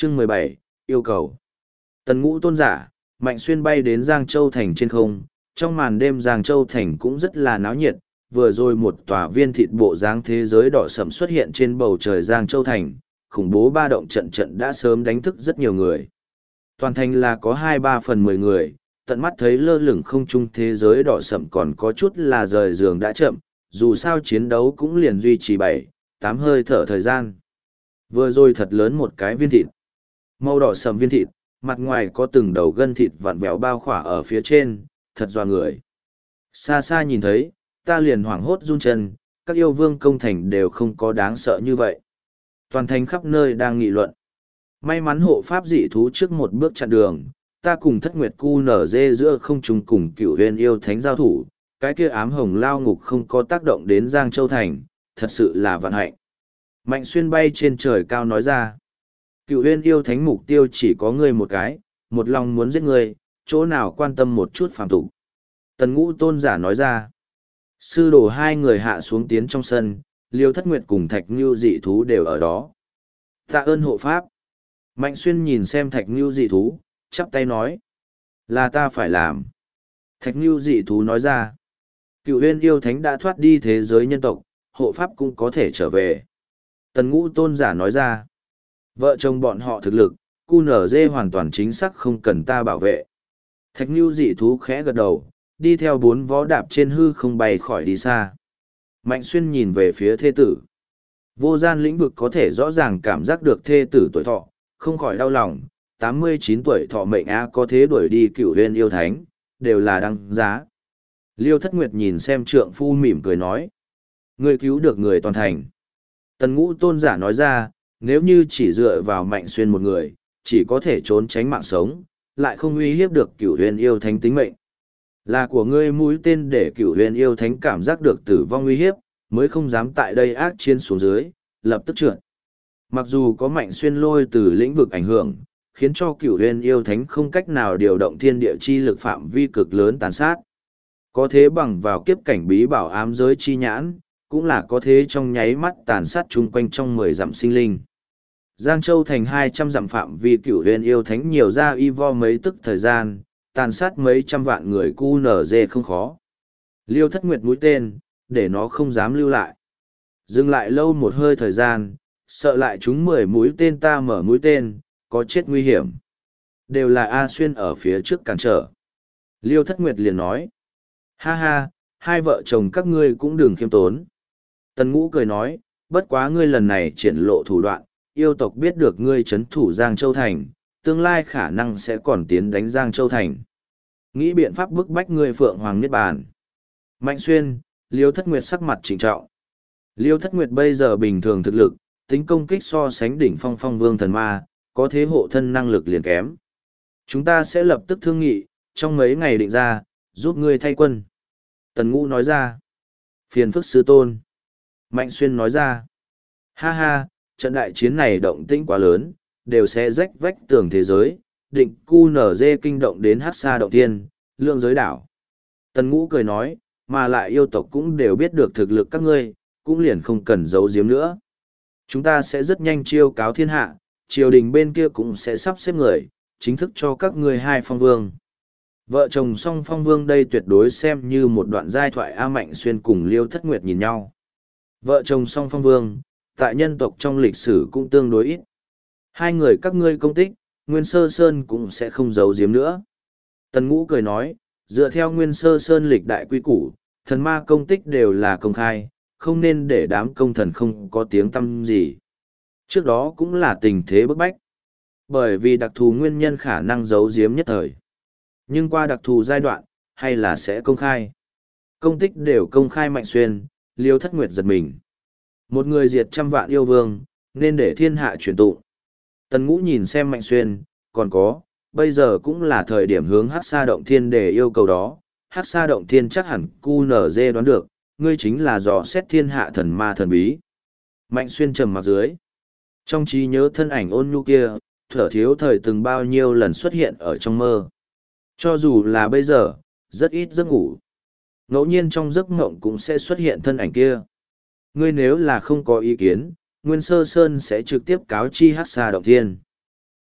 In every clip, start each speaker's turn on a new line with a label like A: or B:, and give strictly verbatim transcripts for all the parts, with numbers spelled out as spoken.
A: Chương mười bảy, yêu cầu. Tần Ngũ tôn giả, Mạnh Xuyên bay đến Giang Châu Thành trên không, trong màn đêm Giang Châu Thành cũng rất là náo nhiệt, vừa rồi một tòa viên thịt bộ dáng thế giới đỏ sẫm xuất hiện trên bầu trời Giang Châu Thành, khủng bố ba động trận trận đã sớm đánh thức rất nhiều người. Toàn thành là có hai ba phần mười người, tận mắt thấy lơ lửng không trung thế giới đỏ sẫm còn có chút là rời giường đã chậm, dù sao chiến đấu cũng liền duy trì bảy, tám hơi thở thời gian. Vừa rồi thật lớn một cái viên thịt. Màu đỏ sẫm viên thịt, mặt ngoài có từng đầu gân thịt vặn vẹo bao khỏa ở phía trên, thật dọa người. Xa xa nhìn thấy, ta liền hoảng hốt run chân, các yêu vương công thành đều không có đáng sợ như vậy. Toàn thành khắp nơi đang nghị luận. May mắn hộ pháp dị thú trước một bước chặn đường, ta cùng thất nguyệt cu nở dê giữa không trung cùng cựu huyền yêu thánh giao thủ, cái kia ám hồng lao ngục không có tác động đến Giang Châu Thành, thật sự là vận hạnh. Mạnh Xuyên bay trên trời cao nói ra, cựu huyền yêu thánh mục tiêu chỉ có ngươi một cái, một lòng muốn giết ngươi, chỗ nào quan tâm một chút phàm tục. Tần Ngũ tôn giả nói ra, sư đồ hai người hạ xuống tiến trong sân, Liêu Thất Nguyệt cùng Thạch Ngưu dị thú đều ở đó. Tạ ơn hộ pháp. Mạnh Xuyên nhìn xem Thạch Ngưu dị thú, chắp tay nói, là ta phải làm. Thạch Ngưu dị thú nói ra, cựu huyền yêu thánh đã thoát đi thế giới nhân tộc, hộ pháp cũng có thể trở về. Tần Ngũ tôn giả nói ra, vợ chồng bọn họ thực lực, cu nở dê hoàn toàn chính xác không cần ta bảo vệ. Thạch Ngưu dị thú khẽ gật đầu, đi theo bốn vó đạp trên hư không bay khỏi đi xa. Mạnh Xuyên nhìn về phía thê tử. Vô gian lĩnh vực có thể rõ ràng cảm giác được thê tử tuổi thọ, không khỏi đau lòng, tám mươi chín tuổi thọ mệnh á có thế đuổi đi cựu huyền yêu thánh, đều là đăng giá. Liêu Thất Nguyệt nhìn xem trượng phu mỉm cười nói, ngươi cứu được người toàn thành. Tần Ngũ tôn giả nói ra, nếu như chỉ dựa vào Mạnh Xuyên một người, chỉ có thể trốn tránh mạng sống, lại không uy hiếp được cựu huyền yêu thánh tính mệnh. Là của ngươi mũi tên để cựu huyền yêu thánh cảm giác được tử vong uy hiếp, mới không dám tại đây ác chiến xuống dưới, lập tức trượt. Mặc dù có Mạnh Xuyên lôi từ lĩnh vực ảnh hưởng, khiến cho cựu huyền yêu thánh không cách nào điều động thiên địa chi lực phạm vi cực lớn tàn sát. Có thế bằng vào kiếp cảnh bí bảo ám giới chi nhãn, cũng là có thế trong nháy mắt tàn sát chung quanh trong mười dặm sinh linh. Giang Châu thành hai trăm dặm phạm vi cựu huyền yêu thánh nhiều ra y vo mấy tức thời gian, tàn sát mấy trăm vạn người cu nở dê không khó. Liêu Thất Nguyệt mũi tên, để nó không dám lưu lại. Dừng lại lâu một hơi thời gian, sợ lại chúng mười mũi tên ta mở mũi tên, có chết nguy hiểm. Đều là A Xuyên ở phía trước cản trở. Liêu Thất Nguyệt liền nói, ha ha, hai vợ chồng các ngươi cũng đừng khiêm tốn. Tần Ngũ cười nói, bất quá ngươi lần này triển lộ thủ đoạn, yêu tộc biết được ngươi chấn thủ Giang Châu Thành, tương lai khả năng sẽ còn tiến đánh Giang Châu Thành. Nghĩ biện pháp bức bách ngươi Phượng Hoàng Niết Bàn. Mạnh Xuyên, Liêu Thất Nguyệt sắc mặt trịnh trọng. Liêu Thất Nguyệt bây giờ bình thường thực lực, tính công kích so sánh đỉnh phong phong vương thần ma, có thế hộ thân năng lực liền kém. Chúng ta sẽ lập tức thương nghị, trong mấy ngày định ra, giúp ngươi thay quân. Tần Ngũ nói ra. Phiền phức sư tôn. Mạnh Xuyên nói ra. Ha ha, trận đại chiến này động tĩnh quá lớn, đều sẽ rách vách tường thế giới, định cu nở dê kinh động đến hát xa động tiên, lượng giới đảo. Tần Ngũ cười nói, mà lại yêu tộc cũng đều biết được thực lực các ngươi, cũng liền không cần giấu giếm nữa. Chúng ta sẽ rất nhanh chiêu cáo thiên hạ, triều đình bên kia cũng sẽ sắp xếp người, chính thức cho các ngươi hai phong vương. Vợ chồng song phong vương đây tuyệt đối xem như một đoạn giai thoại A Mạnh Xuyên cùng Liêu Thất Nguyệt nhìn nhau. Vợ chồng song phong vương, tại nhân tộc trong lịch sử cũng tương đối ít. Hai người các ngươi công tích, Nguyên Sơ Sơn cũng sẽ không giấu giếm nữa. Tần Ngũ cười nói, dựa theo Nguyên Sơ Sơn lịch đại quy củ, thần ma công tích đều là công khai, không nên để đám công thần không có tiếng tăm gì. Trước đó cũng là tình thế bức bách. Bởi vì đặc thù nguyên nhân khả năng giấu giếm nhất thời. Nhưng qua đặc thù giai đoạn, hay là sẽ công khai. Công tích đều công khai. Mạnh Xuyên, Liêu Thất Nguyệt giật mình. Một người diệt trăm vạn yêu vương, nên để thiên hạ truyền tụng. Tần Ngũ nhìn xem Mạnh Xuyên, còn có, bây giờ cũng là thời điểm hướng hát xa động thiên để yêu cầu đó. Hát xa động thiên chắc hẳn cu nở dê đoán được, ngươi chính là dò xét thiên hạ thần ma thần bí. Mạnh Xuyên trầm mặc dưới. Trong trí nhớ thân ảnh ôn nhu kia, thở thiếu thời từng bao nhiêu lần xuất hiện ở trong mơ. Cho dù là bây giờ, rất ít giấc ngủ. Ngẫu nhiên trong giấc mộng cũng sẽ xuất hiện thân ảnh kia. Ngươi nếu là không có ý kiến, Nguyên Sơ Sơn sẽ trực tiếp cáo chi hát xa động thiên.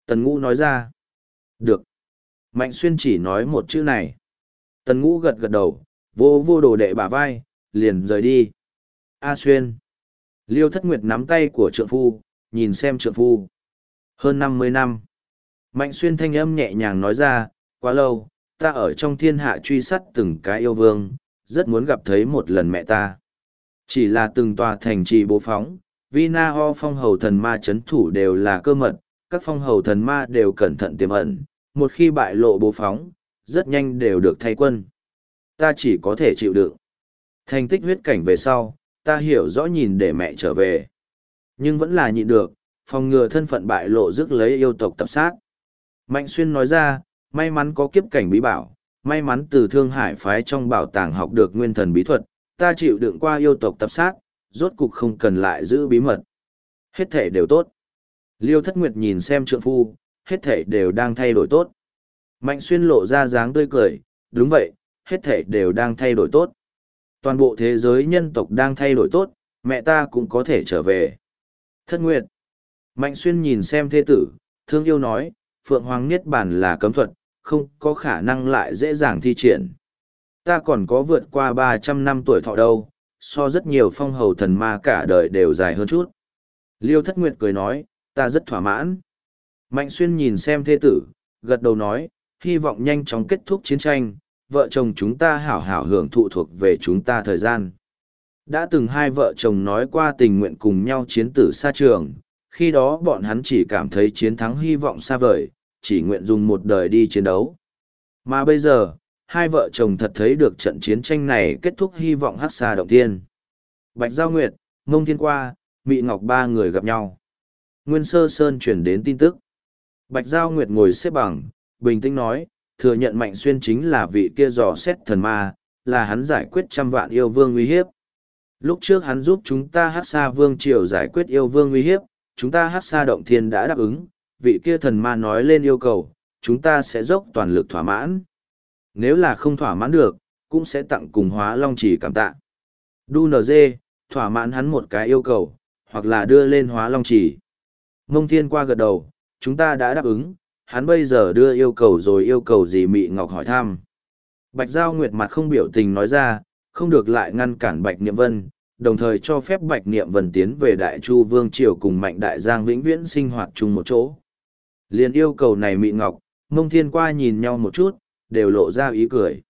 A: Tần Ngũ nói ra. Được. Mạnh Xuyên chỉ nói một chữ này. Tần Ngũ gật gật đầu, vô vô đồ đệ bả vai, liền rời đi. A Xuyên. Liêu Thất Nguyệt nắm tay của trượng phu, nhìn xem trượng phu. Hơn năm mươi năm. Mạnh Xuyên thanh âm nhẹ nhàng nói ra, quá lâu, ta ở trong thiên hạ truy sát từng cái yêu vương, rất muốn gặp thấy một lần mẹ ta. Chỉ là từng tòa thành trì bố phóng, Vina Ho phong hầu thần ma chấn thủ đều là cơ mật, các phong hầu thần ma đều cẩn thận tiềm ẩn, một khi bại lộ bố phóng, rất nhanh đều được thay quân. Ta chỉ có thể chịu đựng. Thành tích huyết cảnh về sau, ta hiểu rõ nhìn để mẹ trở về. Nhưng vẫn là nhịn được, phòng ngừa thân phận bại lộ rước lấy yêu tộc tập sát. Mạnh Xuyên nói ra, may mắn có kiếp cảnh bí bảo, may mắn từ Thương Hải phái trong bảo tàng học được nguyên thần bí thuật, ta chịu đựng qua yêu tộc tập sát, rốt cục không cần lại giữ bí mật. Hết thể đều tốt. Liêu Thất Nguyệt nhìn xem trượng phu, hết thể đều đang thay đổi tốt. Mạnh Xuyên lộ ra dáng tươi cười, đúng vậy, hết thể đều đang thay đổi tốt. Toàn bộ thế giới nhân tộc đang thay đổi tốt, mẹ ta cũng có thể trở về. Thất Nguyệt. Mạnh Xuyên nhìn xem thê tử, thương yêu nói, Phượng Hoàng Niết Bàn là cấm thuật, không có khả năng lại dễ dàng thi triển. Ta còn có vượt qua ba trăm năm tuổi thọ đâu, so rất nhiều phong hầu thần ma cả đời đều dài hơn chút. Liêu Thất Nguyệt cười nói, ta rất thỏa mãn. Mạnh Xuyên nhìn xem thê tử, gật đầu nói, hy vọng nhanh chóng kết thúc chiến tranh, vợ chồng chúng ta hảo hảo hưởng thụ thuộc về chúng ta thời gian. Đã từng hai vợ chồng nói qua tình nguyện cùng nhau chiến tử xa trường, khi đó bọn hắn chỉ cảm thấy chiến thắng hy vọng xa vời, chỉ nguyện dùng một đời đi chiến đấu. Mà bây giờ, hai vợ chồng thật thấy được trận chiến tranh này kết thúc hy vọng hắc xa động thiên. Bạch Giao Nguyệt, Mông Thiên Qua, Mị Ngọc ba người gặp nhau. Nguyên Sơ Sơn chuyển đến tin tức. Bạch Giao Nguyệt ngồi xếp bằng, bình tĩnh nói, thừa nhận Mạnh Xuyên chính là vị kia dò xét thần ma, là hắn giải quyết trăm vạn yêu vương uy hiếp. Lúc trước hắn giúp chúng ta Hắc Sa Vương Triều giải quyết yêu vương uy hiếp, chúng ta Hắc Sa Động Thiên đã đáp ứng, vị kia thần ma nói lên yêu cầu, chúng ta sẽ dốc toàn lực thỏa mãn. Nếu là không thỏa mãn được, cũng sẽ tặng cùng Hóa Long Chỉ cảm tạ. Đu en giê, thỏa mãn hắn một cái yêu cầu, hoặc là đưa lên Hóa Long Chỉ. Mông Thiên Qua gật đầu, chúng ta đã đáp ứng, hắn bây giờ đưa yêu cầu rồi yêu cầu gì Mị Ngọc hỏi thăm. Bạch Giao Nguyệt mặt không biểu tình nói ra, không được lại ngăn cản Bạch Niệm Vân, đồng thời cho phép Bạch Niệm Vân tiến về Đại Chu Vương Triều cùng Mạnh Đại Giang vĩnh viễn sinh hoạt chung một chỗ. Liên yêu cầu này Mị Ngọc, Mông Thiên Qua nhìn nhau một chút, đều lộ ra ý cười.